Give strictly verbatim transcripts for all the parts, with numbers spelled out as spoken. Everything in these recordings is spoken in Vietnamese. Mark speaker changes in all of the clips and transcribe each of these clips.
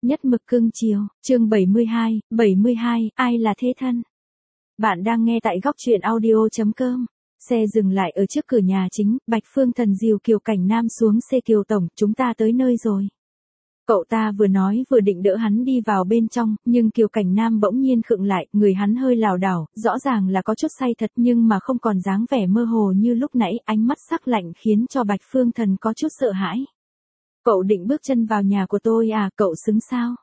Speaker 1: Nhất mực cưng chiều, chương bảy mươi hai, bảy mươi hai, ai là thế thân? Bạn đang nghe tại góc truyện audio chấm com. Xe dừng lại ở trước cửa nhà chính, Bạch Phương Thần dìu Kiều Cảnh Nam xuống xe. Kiều tổng, chúng ta tới nơi rồi. Cậu ta vừa nói vừa định đỡ hắn đi vào bên trong, nhưng Kiều Cảnh Nam bỗng nhiên khựng lại, người hắn hơi lảo đảo, rõ ràng là có chút say thật nhưng mà không còn dáng vẻ mơ hồ như lúc nãy, ánh mắt sắc lạnh khiến cho Bạch Phương Thần có chút sợ hãi. Cậu định bước chân vào nhà của tôi à, cậu xứng sao?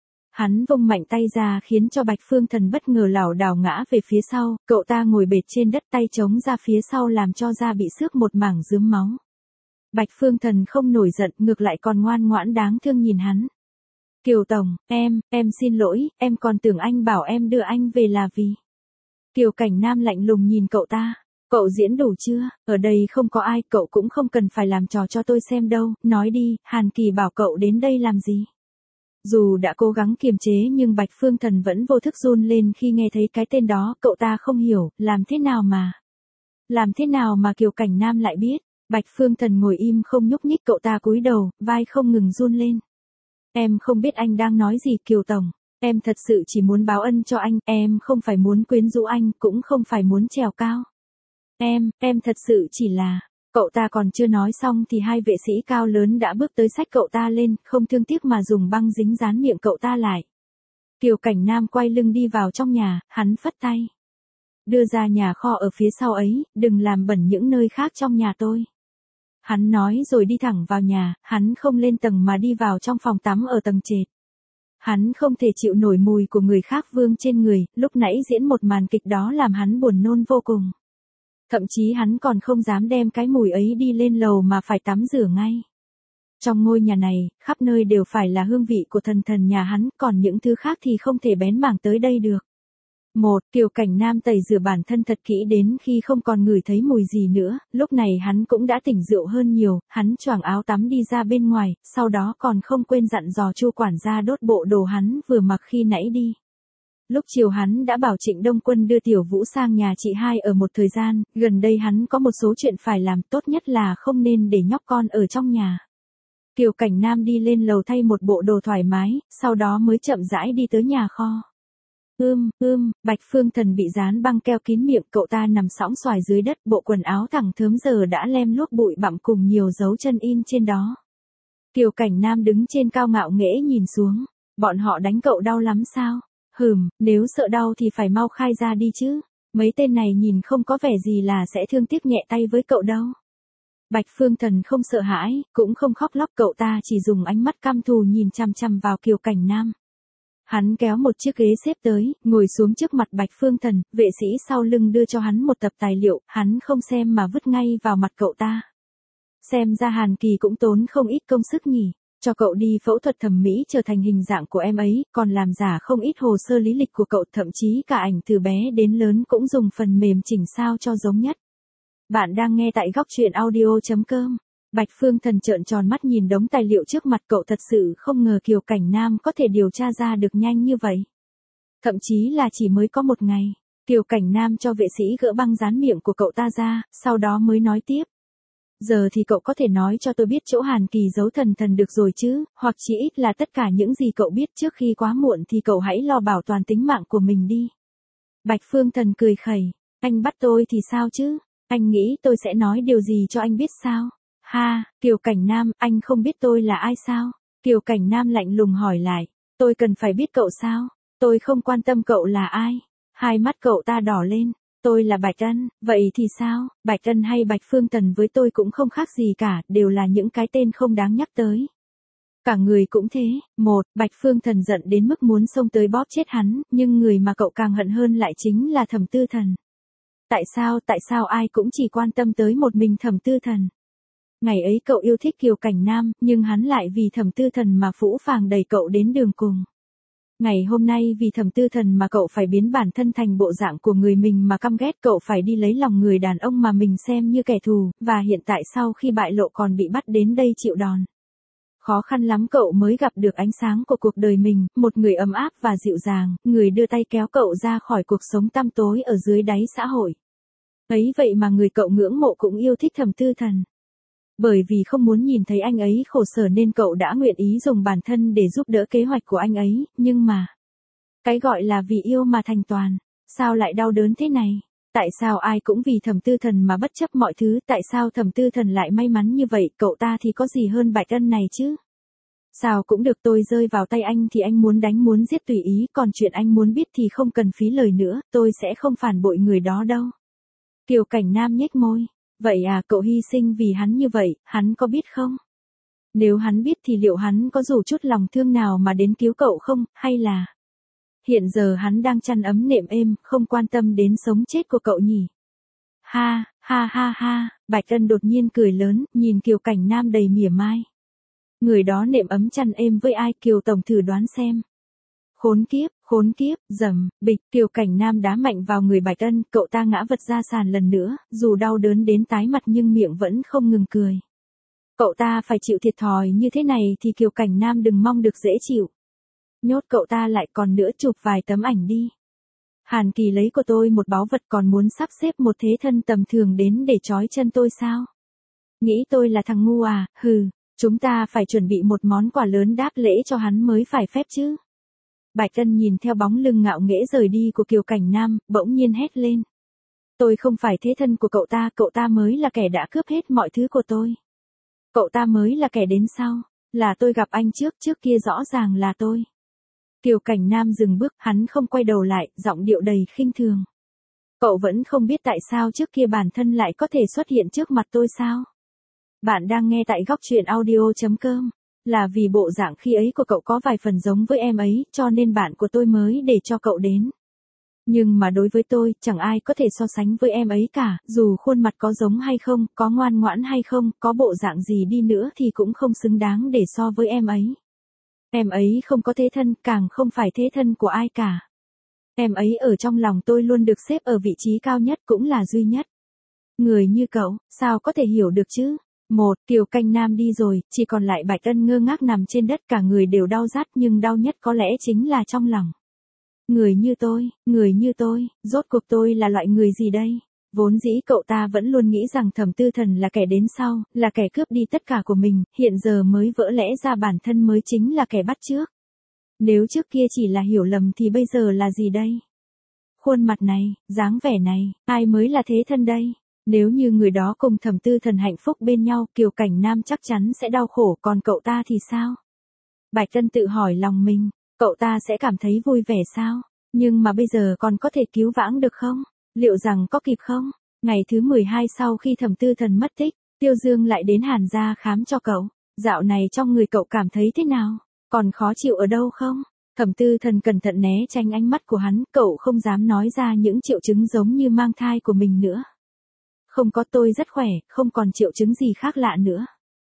Speaker 1: Hắn vung mạnh tay ra khiến cho Bạch Phương Thần bất ngờ lảo đảo ngã về phía sau, cậu ta ngồi bệt trên đất tay chống ra phía sau làm cho da bị xước một mảng rướm máu. Bạch Phương Thần không nổi giận, ngược lại còn ngoan ngoãn đáng thương nhìn hắn. Kiều tổng, em, em xin lỗi, em còn tưởng anh bảo em đưa anh về là vì. Kiều Cảnh Nam lạnh lùng nhìn cậu ta. Cậu diễn đủ chưa, ở đây không có ai, cậu cũng không cần phải làm trò cho tôi xem đâu, nói đi, Hàn Kỳ bảo cậu đến đây làm gì? Dù đã cố gắng kiềm chế nhưng Bạch Phương Thần vẫn vô thức run lên khi nghe thấy cái tên đó, cậu ta không hiểu, làm thế nào mà? Làm thế nào mà Kiều Cảnh Nam lại biết? Bạch Phương Thần ngồi im không nhúc nhích, cậu ta cúi đầu, vai không ngừng run lên. Em không biết anh đang nói gì Kiều tổng, em thật sự chỉ muốn báo ân cho anh, em không phải muốn quyến rũ anh, cũng không phải muốn trèo cao. Em, em thật sự chỉ là, cậu ta còn chưa nói xong thì hai vệ sĩ cao lớn đã bước tới xách cậu ta lên, không thương tiếc mà dùng băng dính dán miệng cậu ta lại. Kiều Cảnh Nam quay lưng đi vào trong nhà, hắn phất tay. Đưa ra nhà kho ở phía sau ấy, đừng làm bẩn những nơi khác trong nhà tôi. Hắn nói rồi đi thẳng vào nhà, hắn không lên tầng mà đi vào trong phòng tắm ở tầng trệt. Hắn không thể chịu nổi mùi của người khác vương trên người, lúc nãy diễn một màn kịch đó làm hắn buồn nôn vô cùng. Thậm chí hắn còn không dám đem cái mùi ấy đi lên lầu mà phải tắm rửa ngay. Trong ngôi nhà này, khắp nơi đều phải là hương vị của thần thần nhà hắn, còn những thứ khác thì không thể bén mảng tới đây được. Một, Kiều Cảnh Nam tẩy rửa bản thân thật kỹ đến khi không còn ngửi thấy mùi gì nữa, lúc này hắn cũng đã tỉnh rượu hơn nhiều, hắn choàng áo tắm đi ra bên ngoài, sau đó còn không quên dặn dò Chu quản gia đốt bộ đồ hắn vừa mặc khi nãy đi. Lúc chiều hắn đã bảo Trịnh Đông Quân đưa Tiểu Vũ sang nhà chị hai ở một thời gian, gần đây hắn có một số chuyện phải làm, tốt nhất là không nên để nhóc con ở trong nhà. Kiều Cảnh Nam đi lên lầu thay một bộ đồ thoải mái, sau đó mới chậm rãi đi tới nhà kho. Ưm, ưm, Bạch Phương Thần bị dán băng keo kín miệng, cậu ta nằm sõng xoài dưới đất, bộ quần áo thẳng thớm giờ đã lem luốc bụi bặm cùng nhiều dấu chân in trên đó. Kiều Cảnh Nam đứng trên cao ngạo nghễ nhìn xuống, bọn họ đánh cậu đau lắm sao? Hừm, nếu sợ đau thì phải mau khai ra đi chứ, mấy tên này nhìn không có vẻ gì là sẽ thương tiếc nhẹ tay với cậu đâu. Bạch Phương Thần không sợ hãi, cũng không khóc lóc, cậu ta chỉ dùng ánh mắt căm thù nhìn chằm chằm vào Kiều Cảnh Nam. Hắn kéo một chiếc ghế xếp tới, ngồi xuống trước mặt Bạch Phương Thần, vệ sĩ sau lưng đưa cho hắn một tập tài liệu, hắn không xem mà vứt ngay vào mặt cậu ta. Xem ra Hàn Kỳ cũng tốn không ít công sức nhỉ. Cho cậu đi phẫu thuật thẩm mỹ trở thành hình dạng của em ấy, còn làm giả không ít hồ sơ lý lịch của cậu, thậm chí cả ảnh từ bé đến lớn cũng dùng phần mềm chỉnh sao cho giống nhất. Bạn đang nghe tại góc truyện audio chấm com. Bạch Phương Thần trợn tròn mắt nhìn đống tài liệu trước mặt, cậu thật sự không ngờ Kiều Cảnh Nam có thể điều tra ra được nhanh như vậy. Thậm chí là chỉ mới có một ngày, Kiều Cảnh Nam cho vệ sĩ gỡ băng dán miệng của cậu ta ra, sau đó mới nói tiếp. Giờ thì cậu có thể nói cho tôi biết chỗ Hàn Kỳ giấu thần thần được rồi chứ, hoặc chỉ ít là tất cả những gì cậu biết, trước khi quá muộn thì cậu hãy lo bảo toàn tính mạng của mình đi. Bạch Phương Thần cười khẩy, anh bắt tôi thì sao chứ, anh nghĩ tôi sẽ nói điều gì cho anh biết sao? Ha, Kiều Cảnh Nam, anh không biết tôi là ai sao? Kiều Cảnh Nam lạnh lùng hỏi lại, tôi cần phải biết cậu sao? Tôi không quan tâm cậu là ai. Hai mắt cậu ta đỏ lên. Tôi là Bạch Ân, vậy thì sao, Bạch Ân hay Bạch Phương Thần với tôi cũng không khác gì cả, đều là những cái tên không đáng nhắc tới. Cả người cũng thế, một, Bạch Phương Thần giận đến mức muốn xông tới bóp chết hắn, nhưng người mà cậu càng hận hơn lại chính là Thẩm Tư Thần. Tại sao, tại sao ai cũng chỉ quan tâm tới một mình Thẩm Tư Thần? Ngày ấy cậu yêu thích Kiều Cảnh Nam, nhưng hắn lại vì Thẩm Tư Thần mà phũ phàng đẩy cậu đến đường cùng. Ngày hôm nay vì Thẩm Tư Thần mà cậu phải biến bản thân thành bộ dạng của người mình mà căm ghét, cậu phải đi lấy lòng người đàn ông mà mình xem như kẻ thù, và hiện tại sau khi bại lộ còn bị bắt đến đây chịu đòn. Khó khăn lắm cậu mới gặp được ánh sáng của cuộc đời mình, một người ấm áp và dịu dàng, người đưa tay kéo cậu ra khỏi cuộc sống tăm tối ở dưới đáy xã hội. Ấy vậy mà người cậu ngưỡng mộ cũng yêu thích Thẩm Tư Thần. Bởi vì không muốn nhìn thấy anh ấy khổ sở nên cậu đã nguyện ý dùng bản thân để giúp đỡ kế hoạch của anh ấy, nhưng mà... Cái gọi là vì yêu mà thành toàn, sao lại đau đớn thế này? Tại sao ai cũng vì Thẩm Tư Thần mà bất chấp mọi thứ, tại sao Thẩm Tư Thần lại may mắn như vậy, cậu ta thì có gì hơn Bạch Ân này chứ? Sao cũng được, tôi rơi vào tay anh thì anh muốn đánh muốn giết tùy ý, còn chuyện anh muốn biết thì không cần phí lời nữa, tôi sẽ không phản bội người đó đâu. Kiều Cảnh Nam nhếch môi, vậy à, cậu hy sinh vì hắn như vậy, hắn có biết không? Nếu hắn biết thì liệu hắn có dù chút lòng thương nào mà đến cứu cậu không, hay là... Hiện giờ hắn đang chăn ấm nệm êm, không quan tâm đến sống chết của cậu nhỉ? Ha, ha ha ha, Bạch Ân đột nhiên cười lớn, nhìn Kiều Cảnh Nam đầy mỉa mai. Người đó nệm ấm chăn êm với ai, Kiều Tổng thử đoán xem. Khốn kiếp, khốn kiếp, dầm, bịch, Kiều Cảnh Nam đá mạnh vào người Bạch Ân, cậu ta ngã vật ra sàn lần nữa, dù đau đớn đến tái mặt nhưng miệng vẫn không ngừng cười. Cậu ta phải chịu thiệt thòi như thế này thì Kiều Cảnh Nam đừng mong được dễ chịu. Nhốt cậu ta lại, còn nữa chụp vài tấm ảnh đi. Hàn Kỳ lấy của tôi một báu vật còn muốn sắp xếp một thế thân tầm thường đến để trói chân tôi sao? Nghĩ tôi là thằng ngu à, hừ, chúng ta phải chuẩn bị một món quà lớn đáp lễ cho hắn mới phải phép chứ. Bạch Ân nhìn theo bóng lưng ngạo nghễ rời đi của Kiều Cảnh Nam, bỗng nhiên hét lên. Tôi không phải thế thân của cậu ta, cậu ta mới là kẻ đã cướp hết mọi thứ của tôi. Cậu ta mới là kẻ đến sau, là tôi gặp anh trước, trước kia rõ ràng là tôi. Kiều Cảnh Nam dừng bước, hắn không quay đầu lại, giọng điệu đầy khinh thường. Cậu vẫn không biết tại sao trước kia bản thân lại có thể xuất hiện trước mặt tôi sao? Bạn đang nghe tại góc truyện audio chấm com. Là vì bộ dạng khi ấy của cậu có vài phần giống với em ấy, cho nên bạn của tôi mới để cho cậu đến. Nhưng mà đối với tôi, chẳng ai có thể so sánh với em ấy cả, dù khuôn mặt có giống hay không, có ngoan ngoãn hay không, có bộ dạng gì đi nữa thì cũng không xứng đáng để so với em ấy. Em ấy không có thế thân, càng không phải thế thân của ai cả. Em ấy ở trong lòng tôi luôn được xếp ở vị trí cao nhất, cũng là duy nhất. Người như cậu, sao có thể hiểu được chứ? Một, Kiều Cảnh Nam đi rồi, chỉ còn lại Bạch Ân ngơ ngác nằm trên đất, cả người đều đau rát, nhưng đau nhất có lẽ chính là trong lòng. Người như tôi, người như tôi, rốt cuộc tôi là loại người gì đây? Vốn dĩ cậu ta vẫn luôn nghĩ rằng Thẩm Tư Thần là kẻ đến sau, là kẻ cướp đi tất cả của mình, hiện giờ mới vỡ lẽ ra bản thân mới chính là kẻ bắt trước. Nếu trước kia chỉ là hiểu lầm thì bây giờ là gì đây? Khuôn mặt này, dáng vẻ này, ai mới là thế thân đây? Nếu như người đó cùng Thẩm Tư Thần hạnh phúc bên nhau, Kiều Cảnh Nam chắc chắn sẽ đau khổ, còn cậu ta thì sao? Bạch Ân tự hỏi lòng mình, cậu ta sẽ cảm thấy vui vẻ sao? Nhưng mà bây giờ còn có thể cứu vãng được không? Liệu rằng có kịp không? Ngày thứ mười hai sau khi Thẩm Tư Thần mất tích, Tiêu Dương lại đến Hàn gia khám cho cậu. Dạo này trong người cậu cảm thấy thế nào? Còn khó chịu ở đâu không? Thẩm Tư Thần cẩn thận né tránh ánh mắt của hắn, cậu không dám nói ra những triệu chứng giống như mang thai của mình nữa. Không có, tôi rất khỏe, không còn triệu chứng gì khác lạ nữa.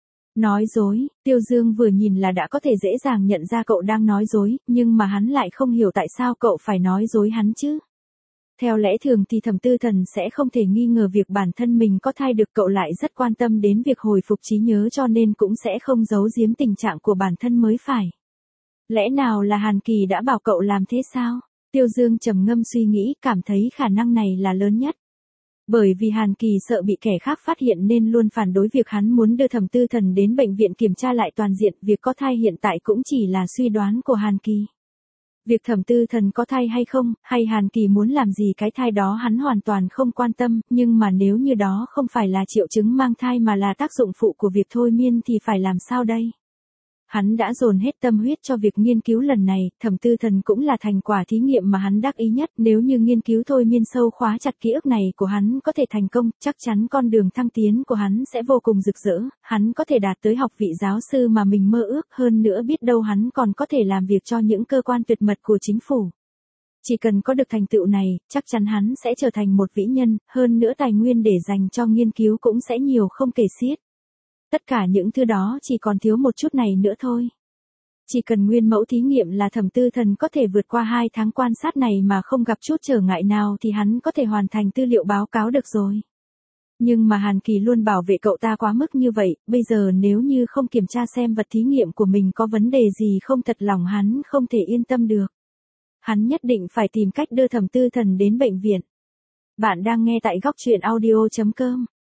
Speaker 1: Nói dối, Tiêu Dương vừa nhìn là đã có thể dễ dàng nhận ra cậu đang nói dối, nhưng mà hắn lại không hiểu tại sao cậu phải nói dối hắn chứ. Theo lẽ thường thì Thẩm Tư Thần sẽ không thể nghi ngờ việc bản thân mình có thai được, cậu lại rất quan tâm đến việc hồi phục trí nhớ cho nên cũng sẽ không giấu giếm tình trạng của bản thân mới phải. Lẽ nào là Hàn Kỳ đã bảo cậu làm thế sao? Tiêu Dương trầm ngâm suy nghĩ, cảm thấy khả năng này là lớn nhất. Bởi vì Hàn Kỳ sợ bị kẻ khác phát hiện nên luôn phản đối việc hắn muốn đưa Thẩm Tư Thần đến bệnh viện kiểm tra lại toàn diện, việc có thai hiện tại cũng chỉ là suy đoán của Hàn Kỳ. Việc Thẩm Tư Thần có thai hay không, hay Hàn Kỳ muốn làm gì cái thai đó hắn hoàn toàn không quan tâm, nhưng mà nếu như đó không phải là triệu chứng mang thai mà là tác dụng phụ của việc thôi miên thì phải làm sao đây? Hắn đã dồn hết tâm huyết cho việc nghiên cứu lần này, Thẩm Tư Thần cũng là thành quả thí nghiệm mà hắn đắc ý nhất, nếu như nghiên cứu thôi miên sâu khóa chặt ký ức này của hắn có thể thành công, chắc chắn con đường thăng tiến của hắn sẽ vô cùng rực rỡ, hắn có thể đạt tới học vị giáo sư mà mình mơ ước, hơn nữa biết đâu hắn còn có thể làm việc cho những cơ quan tuyệt mật của chính phủ. Chỉ cần có được thành tựu này, chắc chắn hắn sẽ trở thành một vĩ nhân, hơn nữa tài nguyên để dành cho nghiên cứu cũng sẽ nhiều không kể xiết. Tất cả những thứ đó chỉ còn thiếu một chút này nữa thôi. Chỉ cần nguyên mẫu thí nghiệm là Thẩm Tư Thần có thể vượt qua hai tháng quan sát này mà không gặp chút trở ngại nào thì hắn có thể hoàn thành tư liệu báo cáo được rồi. Nhưng mà Hàn Kỳ luôn bảo vệ cậu ta quá mức như vậy, bây giờ nếu như không kiểm tra xem vật thí nghiệm của mình có vấn đề gì không, thật lòng hắn không thể yên tâm được. Hắn nhất định phải tìm cách đưa Thẩm Tư Thần đến bệnh viện. Bạn đang nghe tại góc truyện audio chấm com.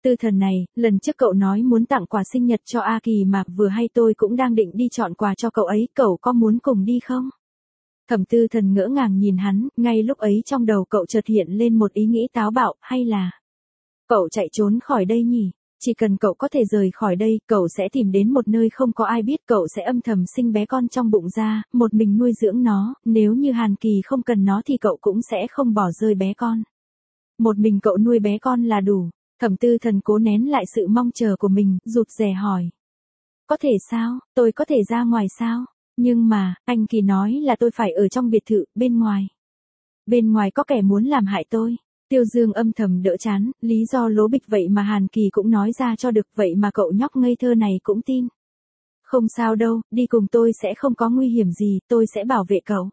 Speaker 1: Tư Thần này, lần trước cậu nói muốn tặng quà sinh nhật cho A Kỳ mà vừa hay tôi cũng đang định đi chọn quà cho cậu ấy, cậu có muốn cùng đi không? Thẩm Tư Thần ngỡ ngàng nhìn hắn, ngay lúc ấy trong đầu cậu chợt hiện lên một ý nghĩ táo bạo, hay là cậu chạy trốn khỏi đây nhỉ? Chỉ cần cậu có thể rời khỏi đây, cậu sẽ tìm đến một nơi không có ai biết, cậu sẽ âm thầm sinh bé con trong bụng ra, một mình nuôi dưỡng nó, nếu như Hàn Kỳ không cần nó thì cậu cũng sẽ không bỏ rơi bé con. Một mình cậu nuôi bé con là đủ. Thẩm Tư Thần cố nén lại sự mong chờ của mình, rụt rè hỏi. Có thể sao, tôi có thể ra ngoài sao? Nhưng mà, anh Kỳ nói là tôi phải ở trong biệt thự, bên ngoài. Bên ngoài có kẻ muốn làm hại tôi. Tiêu Dương âm thầm đỡ chán, lý do lố bịch vậy mà Hàn Kỳ cũng nói ra cho được, vậy mà cậu nhóc ngây thơ này cũng tin. Không sao đâu, đi cùng tôi sẽ không có nguy hiểm gì, tôi sẽ bảo vệ cậu.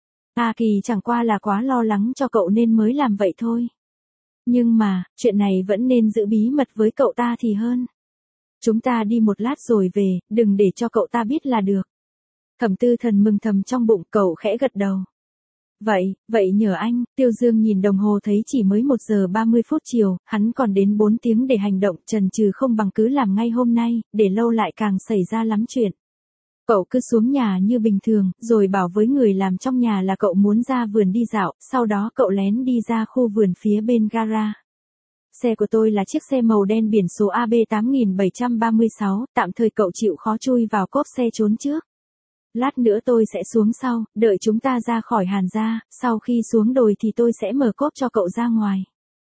Speaker 1: A Kỳ chẳng qua là quá lo lắng cho cậu nên mới làm vậy thôi. Nhưng mà, chuyện này vẫn nên giữ bí mật với cậu ta thì hơn. Chúng ta đi một lát rồi về, đừng để cho cậu ta biết là được. Thẩm Tư Thần mừng thầm trong bụng, cậu khẽ gật đầu. Vậy, vậy nhờ anh. Tiêu Dương nhìn đồng hồ thấy chỉ mới một giờ ba mươi phút chiều, hắn còn đến bốn tiếng để hành động, chần chừ không bằng cứ làm ngay hôm nay, để lâu lại càng xảy ra lắm chuyện. Cậu cứ xuống nhà như bình thường, rồi bảo với người làm trong nhà là cậu muốn ra vườn đi dạo, sau đó cậu lén đi ra khu vườn phía bên gara. Xe của tôi là chiếc xe màu đen biển số A B tám bảy ba sáu, tạm thời cậu chịu khó chui vào cốp xe trốn trước. Lát nữa tôi sẽ xuống sau, đợi chúng ta ra khỏi Hàn gia, sau khi xuống đồi thì tôi sẽ mở cốp cho cậu ra ngoài.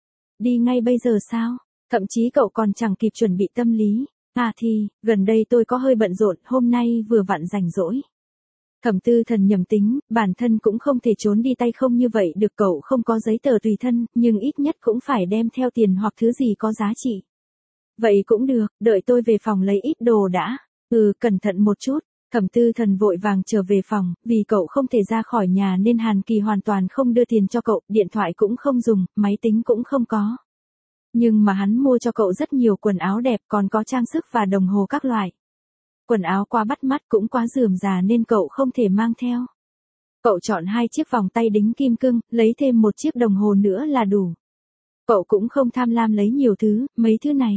Speaker 1: Đi ngay bây giờ sao? Thậm chí cậu còn chẳng kịp chuẩn bị tâm lý. À thì, gần đây tôi có hơi bận rộn, hôm nay vừa vặn rảnh rỗi. Thẩm Tư Thần nhầm tính, bản thân cũng không thể trốn đi tay không như vậy được, cậu không có giấy tờ tùy thân, nhưng ít nhất cũng phải đem theo tiền hoặc thứ gì có giá trị. Vậy cũng được, đợi tôi về phòng lấy ít đồ đã. Ừ, cẩn thận một chút. Thẩm Tư Thần vội vàng trở về phòng, vì cậu không thể ra khỏi nhà nên Hàn Kỳ hoàn toàn không đưa tiền cho cậu, điện thoại cũng không dùng, máy tính cũng không có. Nhưng mà hắn mua cho cậu rất nhiều quần áo đẹp, còn có trang sức và đồng hồ các loại. Quần áo quá bắt mắt cũng quá rườm rà nên cậu không thể mang theo. Cậu chọn hai chiếc vòng tay đính kim cương, lấy thêm một chiếc đồng hồ nữa là đủ. Cậu cũng không tham lam lấy nhiều thứ, mấy thứ này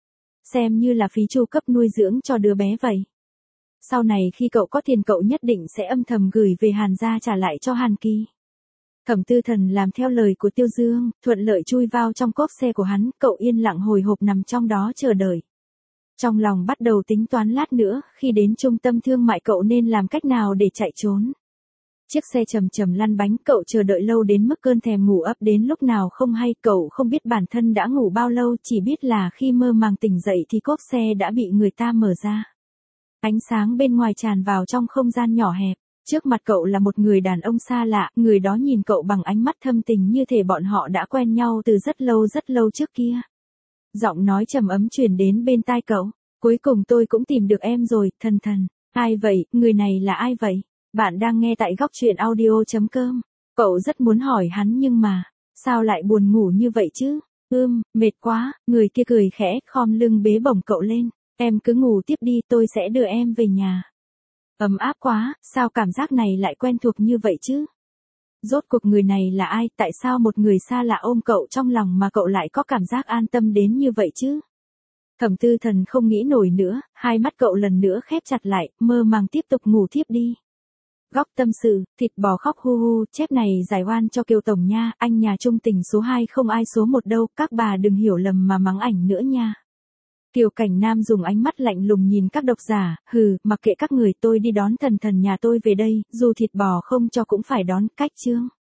Speaker 1: xem như là phí chu cấp nuôi dưỡng cho đứa bé vậy. Sau này khi cậu có tiền cậu nhất định sẽ âm thầm gửi về Hàn gia trả lại cho Hàn Kỳ. Thẩm Tư Thần làm theo lời của Tiêu Dương, thuận lợi chui vào trong cốp xe của hắn, cậu yên lặng hồi hộp nằm trong đó chờ đợi. Trong lòng bắt đầu tính toán lát nữa, khi đến trung tâm thương mại cậu nên làm cách nào để chạy trốn. Chiếc xe chầm chầm lăn bánh, cậu chờ đợi lâu đến mức cơn thèm ngủ ập đến lúc nào không hay, cậu không biết bản thân đã ngủ bao lâu, chỉ biết là khi mơ màng tỉnh dậy thì cốp xe đã bị người ta mở ra. Ánh sáng bên ngoài tràn vào trong không gian nhỏ hẹp. Trước mặt cậu là một người đàn ông xa lạ, người đó nhìn cậu bằng ánh mắt thâm tình như thể bọn họ đã quen nhau từ rất lâu rất lâu trước kia. Giọng nói trầm ấm truyền đến bên tai cậu. Cuối cùng tôi cũng tìm được em rồi, Thần Thần. Ai vậy, người này là ai vậy? Bạn đang nghe tại góc truyện audio chấm com. Cậu rất muốn hỏi hắn nhưng mà, sao lại buồn ngủ như vậy chứ? Ưm, mệt quá, người kia cười khẽ, khom lưng bế bổng cậu lên. Em cứ ngủ tiếp đi, tôi sẽ đưa em về nhà. Ấm áp quá, sao cảm giác này lại quen thuộc như vậy chứ? Rốt cuộc người này là ai, tại sao một người xa lạ ôm cậu trong lòng mà cậu lại có cảm giác an tâm đến như vậy chứ? Thẩm Tư Thần không nghĩ nổi nữa, hai mắt cậu lần nữa khép chặt lại, mơ màng tiếp tục ngủ tiếp đi. Góc tâm sự, thịt bò khóc hu hu, chép này giải oan cho Kiều Tổng nha, anh nhà trung tình số hai không ai số một đâu, các bà đừng hiểu lầm mà mắng ảnh nữa nha. Kiều Cảnh Nam dùng ánh mắt lạnh lùng nhìn các độc giả, hừ, mặc kệ các người, tôi đi đón Thần Thần nhà tôi về đây, dù thịt bò không cho cũng phải đón, cách chương.